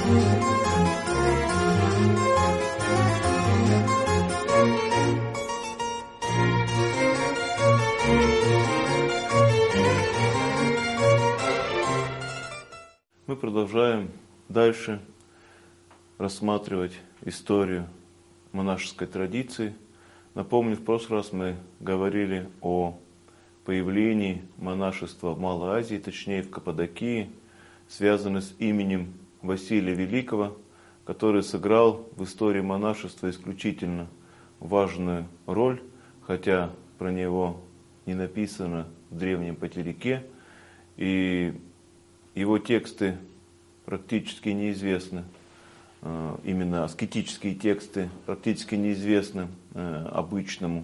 Мы продолжаем дальше рассматривать историю монашеской традиции. Напомню, в прошлый раз мы говорили о появлении монашества в Малой Азии, точнее в Каппадокии, связанное с именем Василия Великого, который сыграл в истории монашества исключительно важную роль, хотя про него не написано в древнем Патерике, и его тексты практически неизвестны, именно аскетические тексты практически неизвестны обычному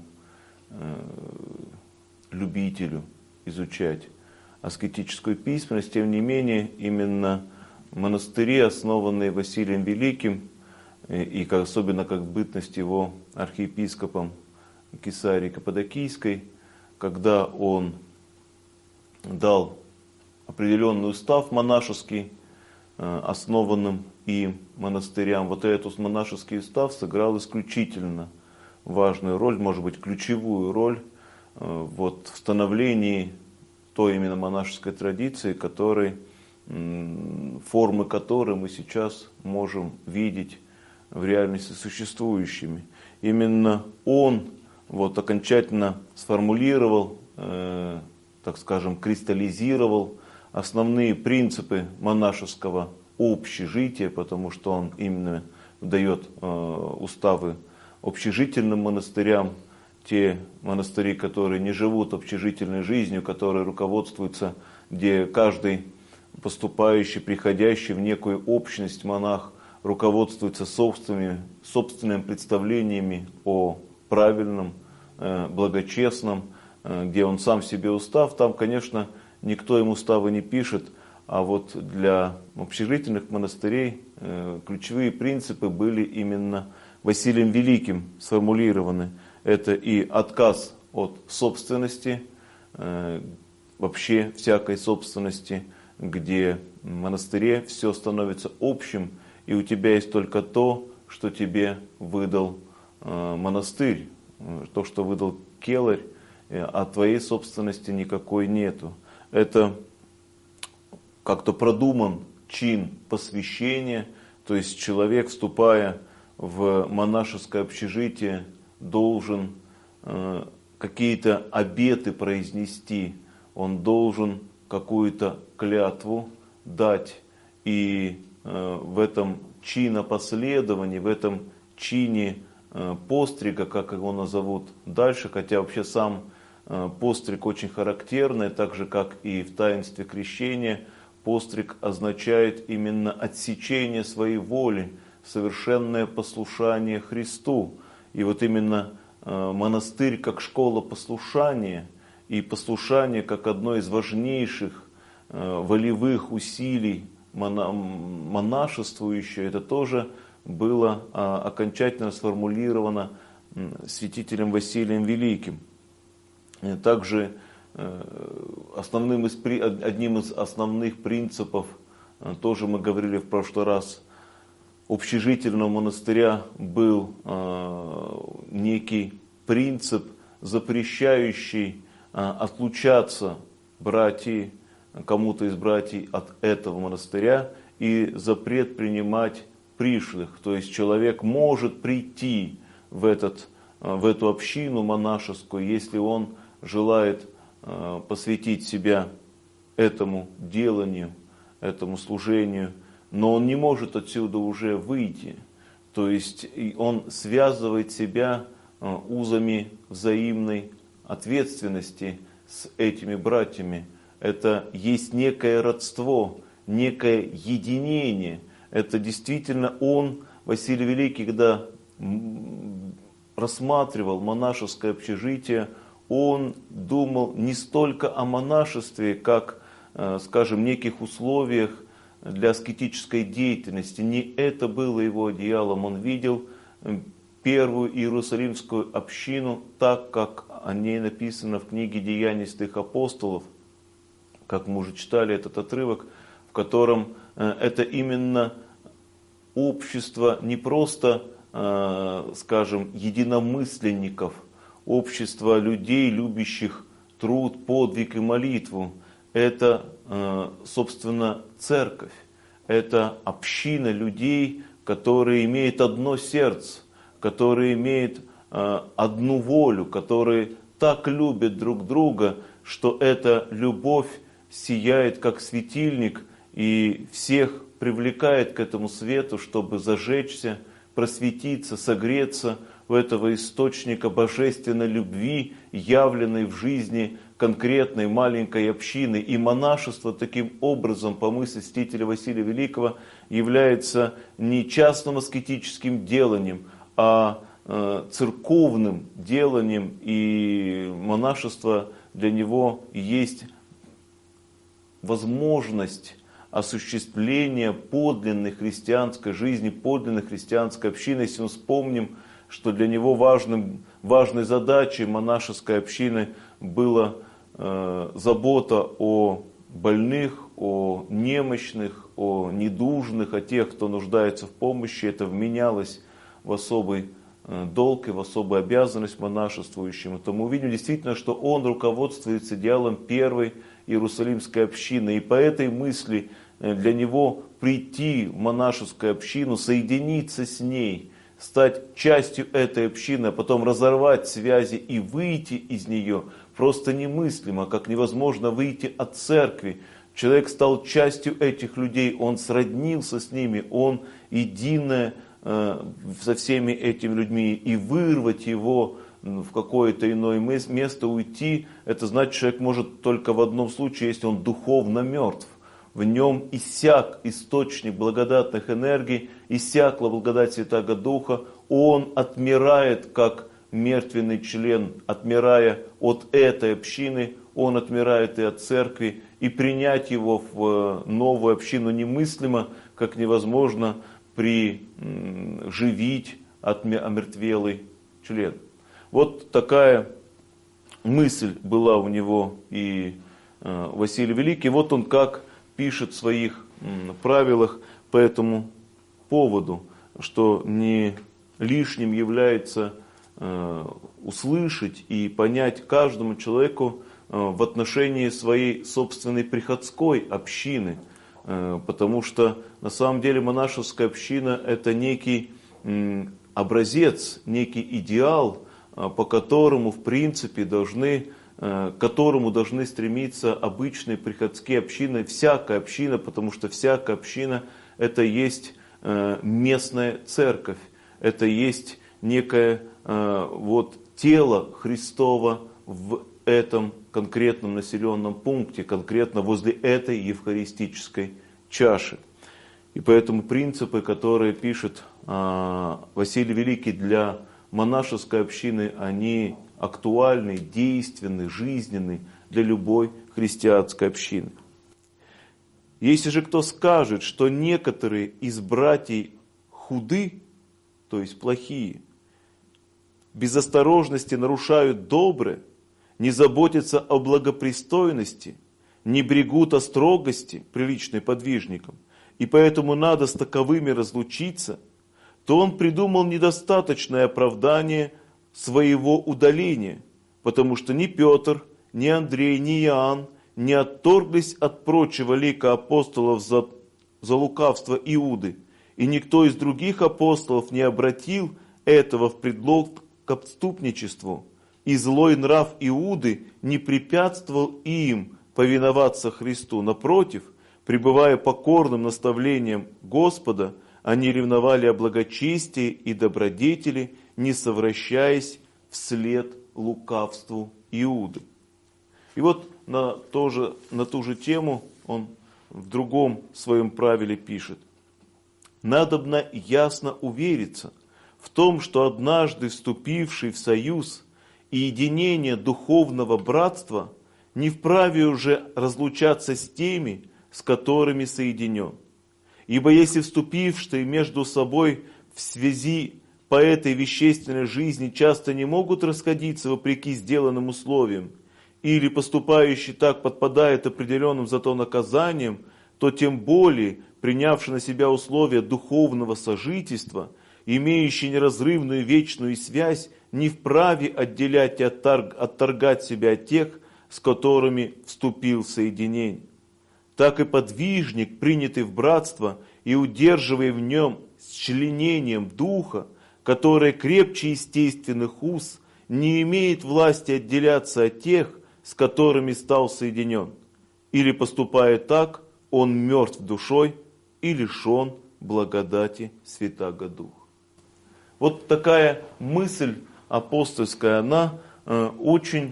любителю изучать аскетическую письменность. Тем не менее, именно монастыри, основанные Василием Великим, и особенно как бытность его архиепископом Кесарии Каппадокийской, когда он дал определенный устав монашеский, основанным им монастырям. Вот этот монашеский устав сыграл исключительно важную роль, может быть, ключевую роль в становлении той именно монашеской традиции, формы которой мы сейчас можем видеть в реальности существующими. Именно он окончательно сформулировал, так скажем, кристаллизировал основные принципы монашеского общежития, потому что он именно дает уставы общежительным монастырям, те монастыри, которые не живут общежительной жизнью, которые руководствуются, где каждый поступающий, приходящий в некую общность монах руководствуется собственными представлениями о правильном, благочестном, где он сам себе устав. Там, конечно, никто им уставы не пишет, а вот для общежительных монастырей ключевые принципы были именно Василием Великим сформулированы. Это и отказ от собственности, вообще всякой собственности, где в монастыре все становится общим, и у тебя есть только то, что тебе выдал монастырь, то, что выдал келарь, а твоей собственности никакой нету. Это как-то продуман чин посвящения, то есть человек, вступая в монашеское общежитие, должен какие-то обеты произнести, он должен какую-то клятву дать, и в этом чинопоследовании, в этом чине пострига, как его назовут дальше, хотя вообще сам постриг очень характерный, так же как и в таинстве крещения, постриг означает именно отсечение своей воли, совершенное послушание Христу. И вот именно монастырь как школа послушания, и послушание как одно из важнейших волевых усилий монашествующее, это тоже было окончательно сформулировано святителем Василием Великим. Также одним из основных принципов, тоже мы говорили в прошлый раз, общежительного монастыря был некий принцип, запрещающий отлучаться кому-то из братьев от этого монастыря, и запрет принимать пришлых. То есть человек может прийти в эту общину монашескую, если он желает посвятить себя этому деланию, этому служению, но он не может отсюда уже выйти. То есть он связывает себя узами взаимной ответственности с этими братьями. Это есть некое родство, некое единение. Это действительно он, Василий Великий, когда рассматривал монашеское общежитие, он думал не столько о монашестве, как, скажем, неких условиях для аскетической деятельности. Не это было его идеалом. Он видел первую Иерусалимскую общину так, как о ней написано в книге «Деяний святых апостолов», как мы уже читали этот отрывок, в котором это именно общество не просто, скажем, единомысленников, общество людей, любящих труд, подвиг и молитву. Это, собственно, церковь. Это община людей, которые имеют одно сердце, которые имеют одну волю, которые так любят друг друга, что эта любовь сияет как светильник и всех привлекает к этому свету, чтобы зажечься, просветиться, согреться в этого источника божественной любви, явленной в жизни конкретной маленькой общины. И монашество таким образом, по мысли святителя Василия Великого, является не частным аскетическим деланием, а церковным деланием, и монашество для него есть возможность осуществления подлинной христианской жизни, подлинной христианской общины. Если мы вспомним, что для него важной задачей монашеской общины была забота о больных, о немощных, о недужных, о тех, кто нуждается в помощи, это вменялось в особый долг и в особую обязанность монашествующему, то мы увидим действительно, что он руководствуется идеалом первой Иерусалимской общины. И по этой мысли для него прийти в монашескую общину, соединиться с ней, стать частью этой общины, а потом разорвать связи и выйти из нее просто немыслимо, как невозможно выйти от церкви. Человек стал частью этих людей, он сроднился с ними, он единое со всеми этими людьми, и вырвать его в какое-то иное место, уйти, это значит, человек может только в одном случае, если он духовно мертв. В нем иссяк источник благодатных энергий, иссякла благодать Святаго Духа, он отмирает как мертвенный член, отмирая от этой общины, он отмирает и от церкви, и принять его в новую общину немыслимо, как невозможно приживить омертвелый член. Вот такая мысль была у него и Василий Великий. Вот он как пишет в своих правилах по этому поводу, что не лишним является услышать и понять каждому человеку в отношении своей собственной приходской общины. Потому что на самом деле монашеская община это некий образец, некий идеал, по которому в принципе к которому должны стремиться обычные приходские общины, всякая община, потому что всякая община это есть местная церковь, это есть некое тело Христово в этом конкретном населенном пункте, конкретно возле этой евхаристической чаши. И поэтому принципы, которые пишет Василий Великий для монашеской общины, они актуальны, действенны, жизненны для любой христианской общины. Если же кто скажет, что некоторые из братьев худы, то есть плохие, без осторожности нарушают доброе, не заботятся о благопристойности, не брегут о строгости, приличной подвижникам, и поэтому надо с таковыми разлучиться, то он придумал недостаточное оправдание своего удаления, потому что ни Петр, ни Андрей, ни Иоанн не отторглись от прочего лика апостолов за лукавство Иуды, и никто из других апостолов не обратил этого в предлог к отступничеству, и злой нрав Иуды не препятствовал им повиноваться Христу. Напротив, пребывая покорным наставлением Господа, они ревновали о благочестии и добродетели, не совращаясь вслед лукавству Иуды. И вот на ту же тему он в другом своем правиле пишет. Надобно ясно увериться в том, что однажды вступивший в союз и единение духовного братства не вправе уже разлучаться с теми, с которыми соединен. Ибо если вступившие между собой в связи по этой вещественной жизни часто не могут расходиться вопреки сделанным условиям, или поступающий так подпадает определенным зато наказанием, то тем более, принявший на себя условия духовного сожительства, имеющий неразрывную вечную связь, не вправе отделять и отторгать себя от тех, с которыми вступил в соединение. Так и подвижник, принятый в братство и удерживая в нем с членением духа, которое крепче естественных уз, не имеет власти отделяться от тех, с которыми стал соединен. Или поступая так, он мертв душой и лишен благодати Святаго Духа. Вот такая мысль апостольская, она очень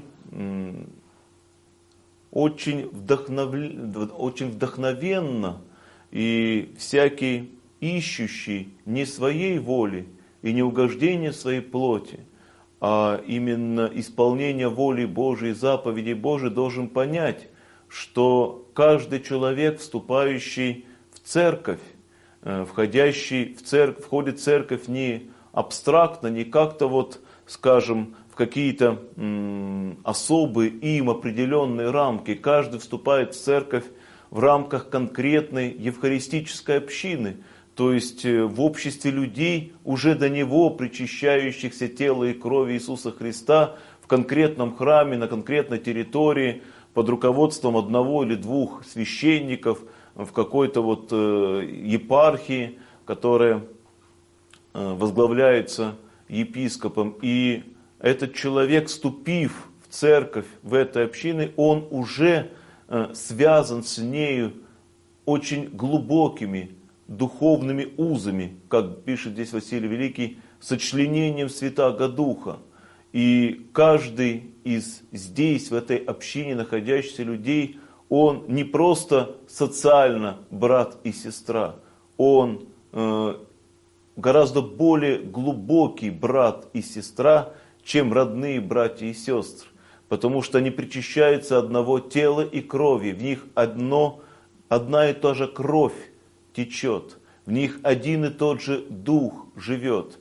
вдохновенна, и всякий ищущий не своей воли и не угождения своей плоти, а именно исполнение воли Божией, заповедей Божией, должен понять, что каждый человек, вступающий в церковь, входящий в церковь, входит в церковь не абстрактно, не как-то вот, скажем, в какие-то особые им определенные рамки. Каждый вступает в церковь в рамках конкретной евхаристической общины, то есть в обществе людей, уже до него причащающихся тела и крови Иисуса Христа, в конкретном храме, на конкретной территории, под руководством одного или двух священников, в какой-то вот епархии, которая возглавляется епископом. И этот человек, вступив в церковь, в этой общины, он уже связан с нею очень глубокими духовными узами, как пишет здесь Василий Великий, сочленением Святаго Духа. И каждый из здесь, в этой общине находящихся людей, он не просто социально брат и сестра, он гораздо более глубокий брат и сестра, чем родные братья и сестры, потому что они причащаются одного тела и крови, в них одна и та же кровь течет, в них один и тот же дух живет.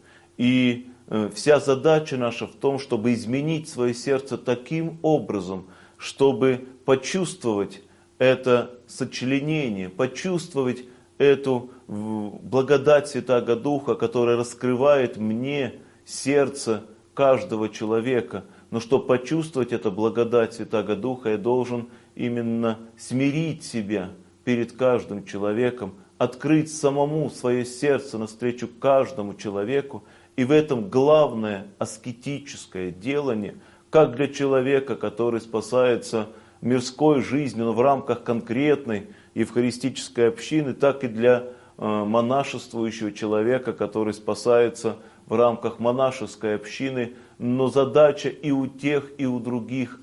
И вся задача наша в том, чтобы изменить свое сердце таким образом, чтобы почувствовать это сочленение, почувствовать эту благодать Святаго Духа, которая раскрывает мне сердце каждого человека. Но чтобы почувствовать эту благодать Святаго Духа, я должен именно смирить себя перед каждым человеком, открыть самому свое сердце навстречу каждому человеку. И в этом главное аскетическое делание, как для человека, который спасается мирской жизнью, но в рамках конкретной евхаристической общины, так и для монашествующего человека, который спасается в рамках монашеской общины. Но задача и у тех, и у других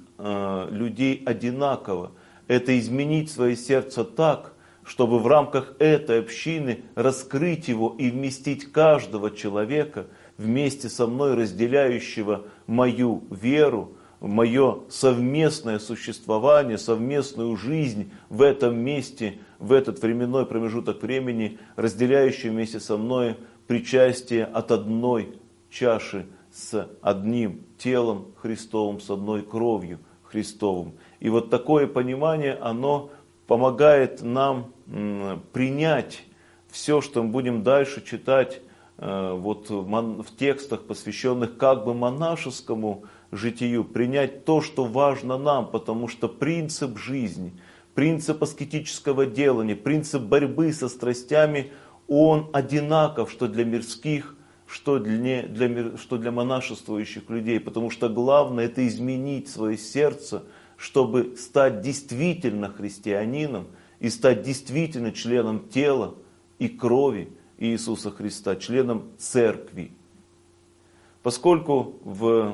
людей одинакова. Это изменить свое сердце так, чтобы в рамках этой общины раскрыть его и вместить каждого человека вместе со мной, разделяющего мою веру, мое совместное существование, совместную жизнь в этом месте, в этот временной промежуток времени, разделяющий вместе со мной причастие от одной чаши с одним телом Христовым, с одной кровью Христовым. И вот такое понимание, оно помогает нам принять все, что мы будем дальше читать вот в текстах, посвященных как бы монашескому житию, принять то, что важно нам, потому что принцип жизни, принцип аскетического делания, принцип борьбы со страстями, он одинаков, что для мирских, что для монашествующих людей, потому что главное это изменить свое сердце, чтобы стать действительно христианином и стать действительно членом тела и крови Иисуса Христа, членом церкви. Поскольку в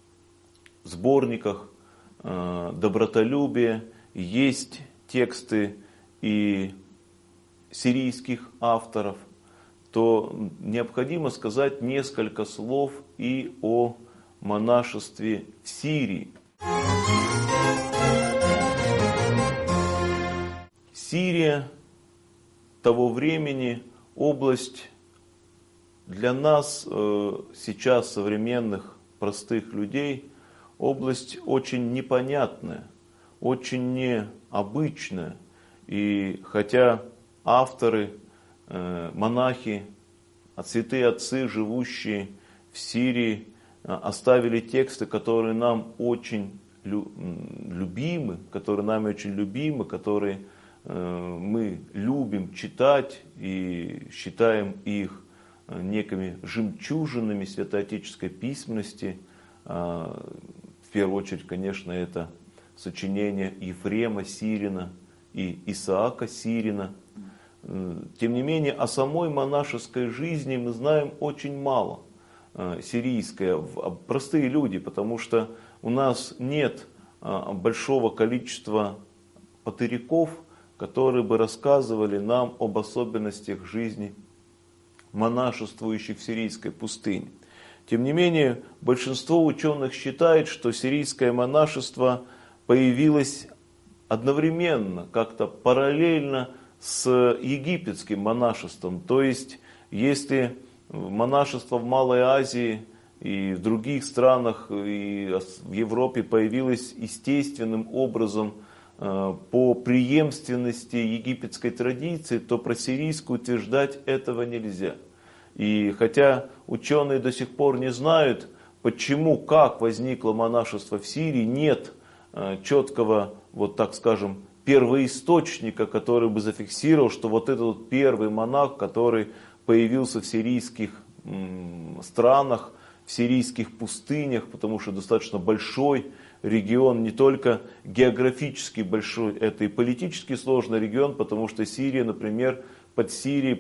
сборниках добротолюбия есть тексты и сирийских авторов, то необходимо сказать несколько слов и о монашестве в Сирии. Сирия того времени, область для нас сейчас, современных простых людей, область очень непонятная, очень необычная. И хотя авторы, монахи, святые отцы, живущие в Сирии, оставили тексты, которые нам очень любимы, которые мы любим читать и считаем их некими жемчужинами святоотеческой письменности. В первую очередь, конечно, это сочинения Ефрема Сирина и Исаака Сирина. Тем не менее, о самой монашеской жизни мы знаем очень мало. Сирийская, простые люди, потому что у нас нет большого количества патыряков, которые бы рассказывали нам об особенностях жизни монашествующих в сирийской пустыне. Тем не менее, большинство ученых считает, что сирийское монашество появилось одновременно, как-то параллельно с египетским монашеством. То есть, если монашество в Малой Азии и в других странах, и в Европе появилось естественным образом по преемственности египетской традиции, то про сирийскую утверждать этого нельзя. И хотя ученые до сих пор не знают, почему, как возникло монашество в Сирии, нет четкого, вот так скажем, первоисточника, который бы зафиксировал, что вот этот вот первый монах, который появился в сирийских странах, в сирийских пустынях, потому что достаточно большой регион, не только географически большой, это и политически сложный регион, потому что Сирия, например, под Сирией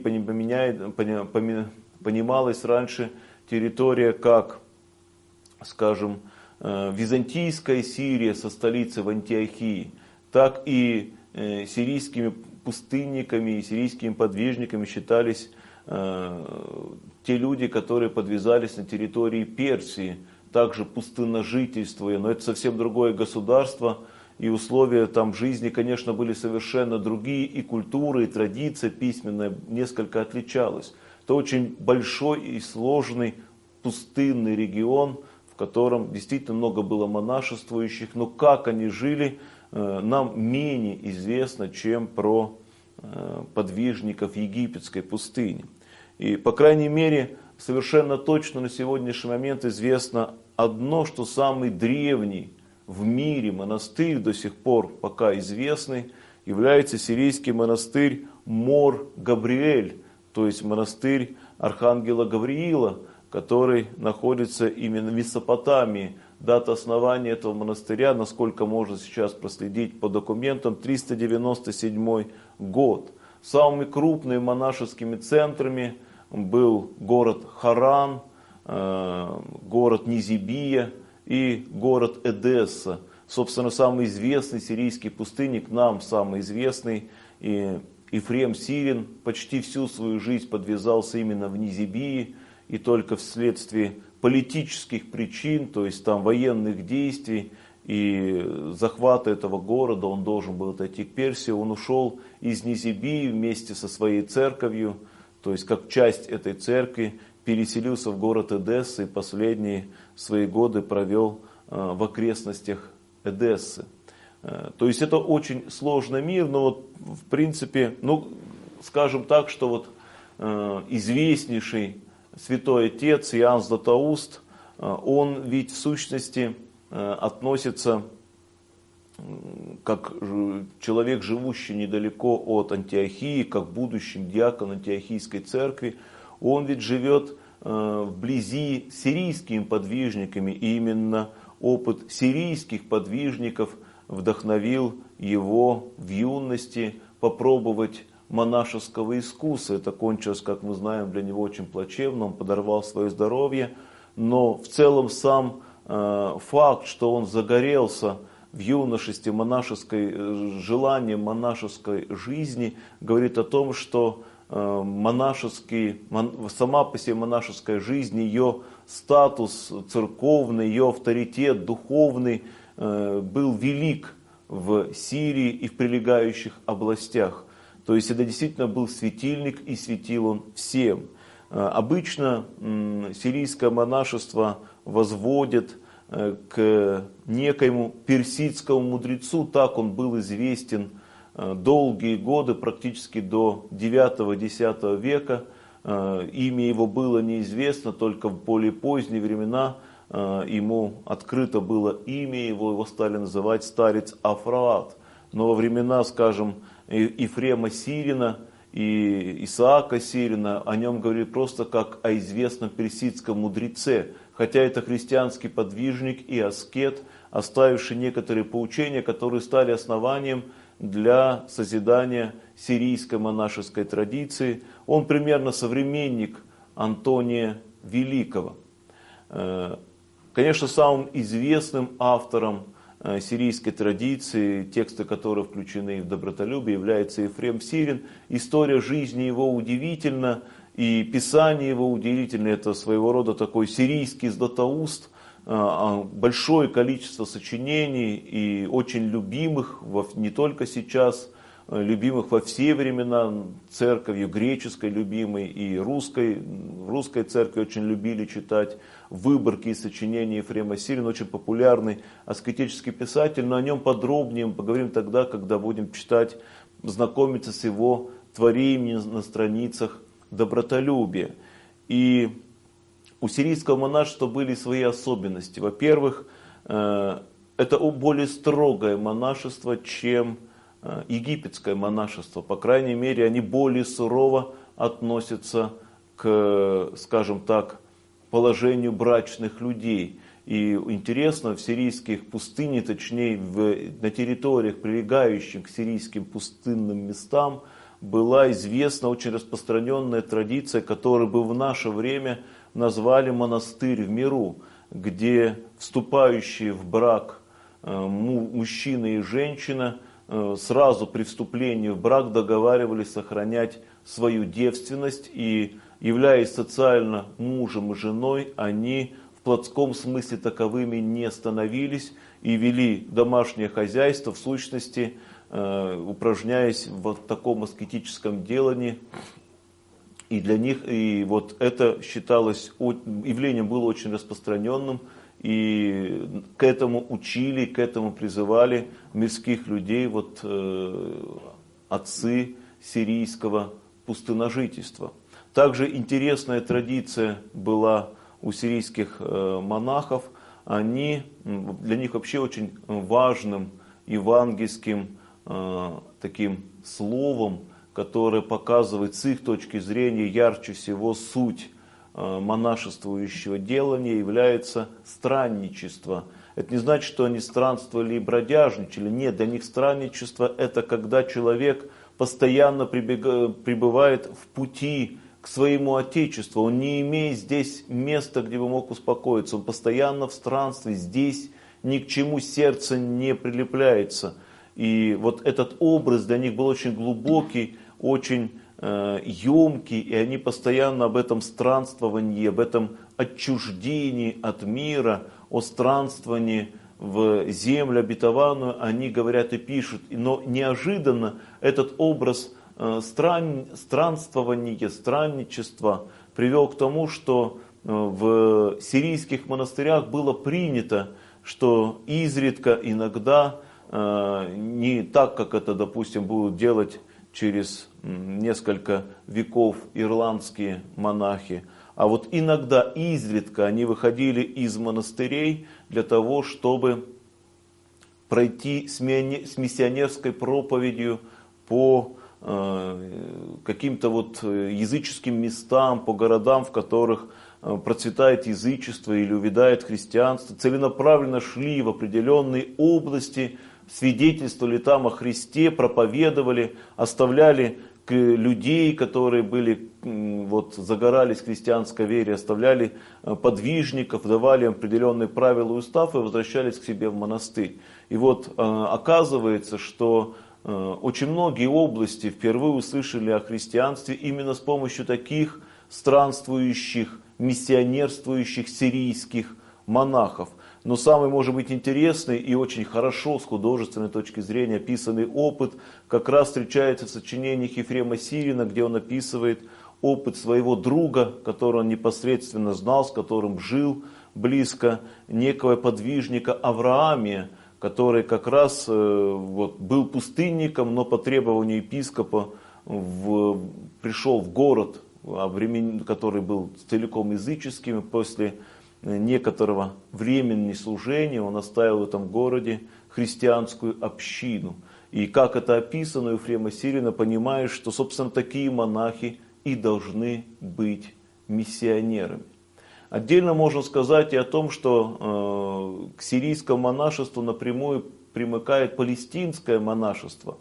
понималась раньше территория как, скажем, византийская Сирия со столицей в Антиохии, так и сирийскими пустынниками и сирийскими подвижниками считались те люди, которые подвязались на территории Персии, также пустынножительствуя, но это совсем другое государство, и условия там жизни, конечно, были совершенно другие, и культура, и традиция письменная несколько отличалась. Это очень большой и сложный пустынный регион, в котором действительно много было монашествующих, но как они жили, нам менее известно, чем про подвижников египетской пустыни. И, по крайней мере, совершенно точно на сегодняшний момент известно одно, что самый древний в мире монастырь, до сих пор пока известный, является сирийский монастырь Мор-Габриэль, то есть монастырь Архангела Гавриила, который находится именно в Месопотамии. Дата основания этого монастыря, насколько можно сейчас проследить по документам, 397 год. Самыми крупными монашескими центрами был город Харан, город Низибия и город Эдесса. Собственно, самый известный сирийский пустынник, нам самый известный, Ефрем Сирин, почти всю свою жизнь подвязался именно в Низибии, и только вследствие политических причин, то есть там военных действий и захвата этого города, он должен был отойти к Персии, он ушел из Низибии вместе со своей церковью, то есть как часть этой церкви, переселился в город Эдесса и последние свои годы провел в окрестностях Эдессы. То есть это очень сложный мир, но вот в принципе, ну скажем так, что вот известнейший святой отец Иоанн Златоуст, он ведь в сущности относится как человек, живущий недалеко от Антиохии, как будущий диакон Антиохийской церкви. Он ведь живет вблизи с сирийскими подвижниками, и именно опыт сирийских подвижников вдохновил его в юности попробовать монашеского искусства. Это кончилось, как мы знаем, для него очень плачевно, он подорвал свое здоровье, но в целом сам факт, что он загорелся в юношестве желанием монашеской жизни, говорит о том, что сама по себе монашеская жизнь, ее статус церковный, ее авторитет духовный был велик в Сирии и в прилегающих областях. То есть это действительно был светильник, и светил он всем. Обычно сирийское монашество возводит к некоему персидскому мудрецу, так он был известен долгие годы, практически до 9-10 века. Имя его было неизвестно, только в более поздние времена ему открыто было имя, его стали называть старец Афраат. Но во времена, скажем, Ефрема Сирина и Исаака Сирина о нем говорили просто как о известном персидском мудреце, хотя это христианский подвижник и аскет, оставивший некоторые поучения, которые стали основанием для созидания сирийской монашеской традиции. Он примерно современник Антония Великого. Конечно, самым известным автором сирийской традиции, тексты которой включены в добротолюбие, является Ефрем Сирин. История жизни его удивительна, и писание его удивительно. Это своего рода такой сирийский Златоуст, большое количество сочинений и очень любимых, не только сейчас, любимых во все времена, церковью греческой любимой и русской. В русской церкви очень любили читать выборки и сочинения Ефрема Сирина, очень популярный аскетический писатель, но о нем подробнее мы поговорим тогда, когда будем читать, знакомиться с его творениями на страницах добротолюбия. И у сирийского монашества были свои особенности. Во-первых, это более строгое монашество, чем египетское монашество. По крайней мере, они более сурово относятся к, скажем так, положению брачных людей. И интересно, в сирийских пустынях, точнее на территориях, прилегающих к сирийским пустынным местам, была известна очень распространенная традиция, которую бы в наше время назвали монастырь в миру, где вступающие в брак мужчина и женщина сразу при вступлении в брак договаривались сохранять свою девственность, и, являясь социально мужем и женой, они в плотском смысле таковыми не становились и вели домашнее хозяйство, в сущности, упражняясь в таком аскетическом делании. И для них и вот это считалось, явлением было очень распространенным, и к этому учили, к этому призывали мирских людей отцы сирийского пустыножительства. Также интересная традиция была у сирийских монахов. Для них вообще очень важным евангельским таким словом, которое показывает с их точки зрения ярче всего суть монашествующего делания, является странничество. Это не значит, что они странствовали и бродяжничали. Нет, для них странничество – это когда человек постоянно пребывает в пути к своему Отечеству. Он не имеет здесь места, где бы мог успокоиться. Он постоянно в странстве, здесь ни к чему сердце не прилепляется. И вот этот образ для них был очень глубокий, очень емкий, и они постоянно об этом странствовании, об этом отчуждении от мира, о странствовании в землю обетованную они говорят и пишут. Но неожиданно этот образ странствования, странничества привел к тому, что в сирийских монастырях было принято, что изредка, иногда, не так, как это, допустим, будут делать через несколько веков ирландские монахи, а вот иногда, изредка они выходили из монастырей для того, чтобы пройти с миссионерской проповедью по каким-то языческим местам, по городам, в которых процветает язычество или увядает христианство, целенаправленно шли в определенные области, свидетельствовали там о Христе, проповедовали, оставляли людей, которые загорались в христианской вере, оставляли подвижников, давали им определенные правила и устав и возвращались к себе в монастырь. И оказывается, что очень многие области впервые услышали о христианстве именно с помощью таких странствующих, миссионерствующих сирийских монахов. Но самый, может быть, интересный и очень хорошо с художественной точки зрения описанный опыт как раз встречается в сочинениях Ефрема Сирина, где он описывает опыт своего друга, которого он непосредственно знал, с которым жил близко, некого подвижника Авраамия, который как раз вот, был пустынником, но по требованию епископа пришел в город, который был целиком языческим, и после некоторого времени служения он оставил в этом городе христианскую общину. И как это описано у Ефрема Сирина, понимаешь, что, собственно, такие монахи и должны быть миссионерами. Отдельно можно сказать и о том, что к сирийскому монашеству напрямую примыкает палестинское монашество.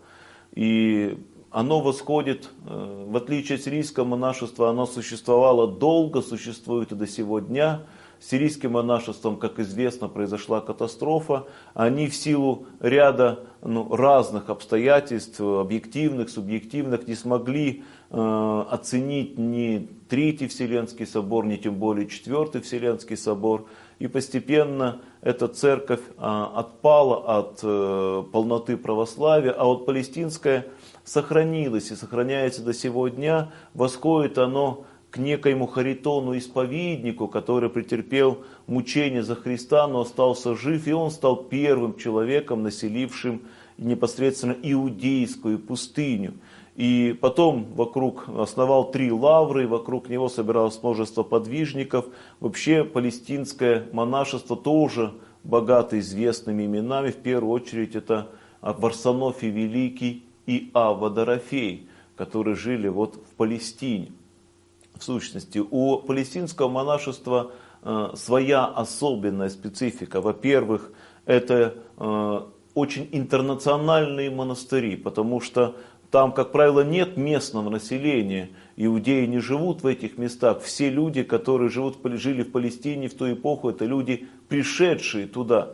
И оно восходит, в отличие от сирийского монашества, оно существовало долго, существует и до сего дня. С сирийским монашеством, как известно, произошла катастрофа. Они в силу ряда разных обстоятельств, объективных, субъективных, не смогли оценить ни Третий Вселенский собор, ни тем более Четвертый Вселенский собор. И постепенно эта церковь отпала от полноты православия, а вот палестинская сохранилась и сохраняется до сего дня. Восходит оно к некоему Харитону-исповеднику, который претерпел мучения за Христа, но остался жив, и он стал первым человеком, населившим непосредственно иудейскую пустыню. И потом вокруг основал 3 лавры, вокруг него собиралось множество подвижников. Вообще палестинское монашество тоже богато известными именами. В первую очередь это Варсонофий Великий и Авва Дорофей, которые жили вот в Палестине. В сущности, у палестинского монашества своя особенная специфика. Во-первых, это очень интернациональные монастыри, потому что там, как правило, нет местного населения. Иудеи не живут в этих местах. Все люди, которые жили в Палестине в ту эпоху, это люди, пришедшие туда.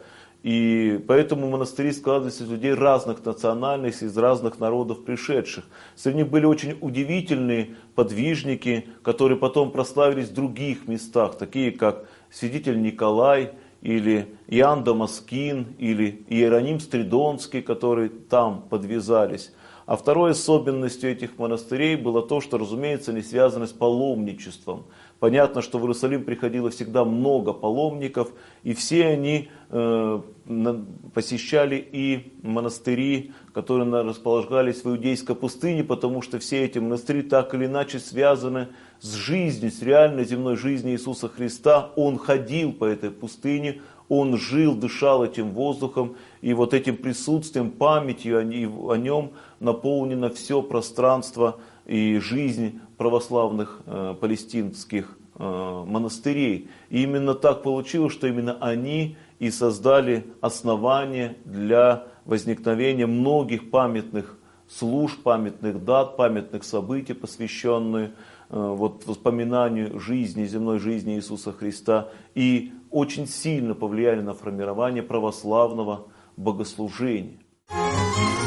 И поэтому монастыри складывались из людей разных национальностей, из разных народов пришедших. Среди них были очень удивительные подвижники, которые потом прославились в других местах, такие как святитель Николай, или Иоанн Дамаскин, или Иероним Стридонский, которые там подвязались. А второй особенностью этих монастырей было то, что, разумеется, они связаны с паломничеством. Понятно, что в Иерусалим приходило всегда много паломников, и все они посещали и монастыри, которые располагались в Иудейской пустыне, потому что все эти монастыри так или иначе связаны с жизнью, с реальной земной жизнью Иисуса Христа. Он ходил по этой пустыне, он жил, дышал этим воздухом, и вот этим присутствием, памятью о нем наполнено все пространство и жизнь православных палестинских монастырей. И именно так получилось, что именно они и создали основание для возникновения многих памятных служб, памятных дат, памятных событий, посвященных воспоминанию жизни, земной жизни Иисуса Христа, и очень сильно повлияли на формирование православного богослужения.